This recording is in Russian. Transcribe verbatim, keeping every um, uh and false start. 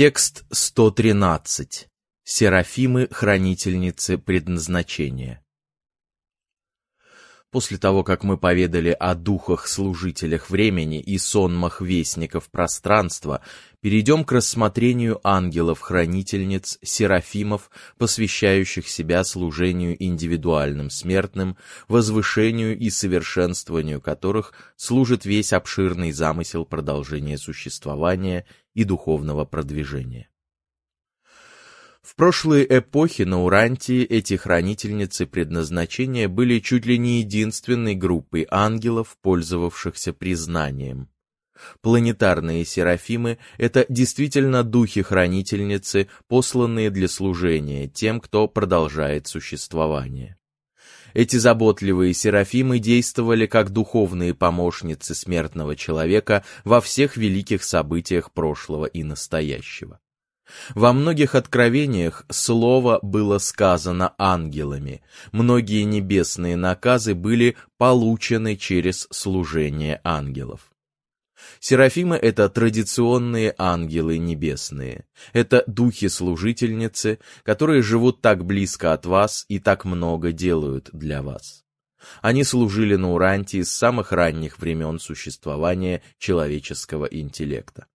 Текст сто тринадцать. Серафимы-хранительницы предназначения. После того, как мы поведали о духах-служителях времени и сонмах вестников пространства, перейдем к рассмотрению ангелов-хранительниц, серафимов, посвящающих себя служению индивидуальным смертным, возвышению и совершенствованию которых служит весь обширный замысел продолжения существования и духовного продвижения. В прошлые эпохи на Урантии эти хранительницы предназначения были чуть ли не единственной группой ангелов, пользовавшихся признанием. Планетарные серафимы — это действительно духи-хранительницы, посланные для служения тем, кто продолжает существование. Эти заботливые серафимы действовали как духовные помощницы смертного человека во всех великих событиях прошлого и настоящего. Во многих откровениях слово было сказано ангелами, многие небесные наказы были получены через служение ангелов. Серафимы — это традиционные ангелы небесные, это духи-служительницы, которые живут так близко от вас и так много делают для вас. Они служили на Урантии с самых ранних времен существования человеческого интеллекта.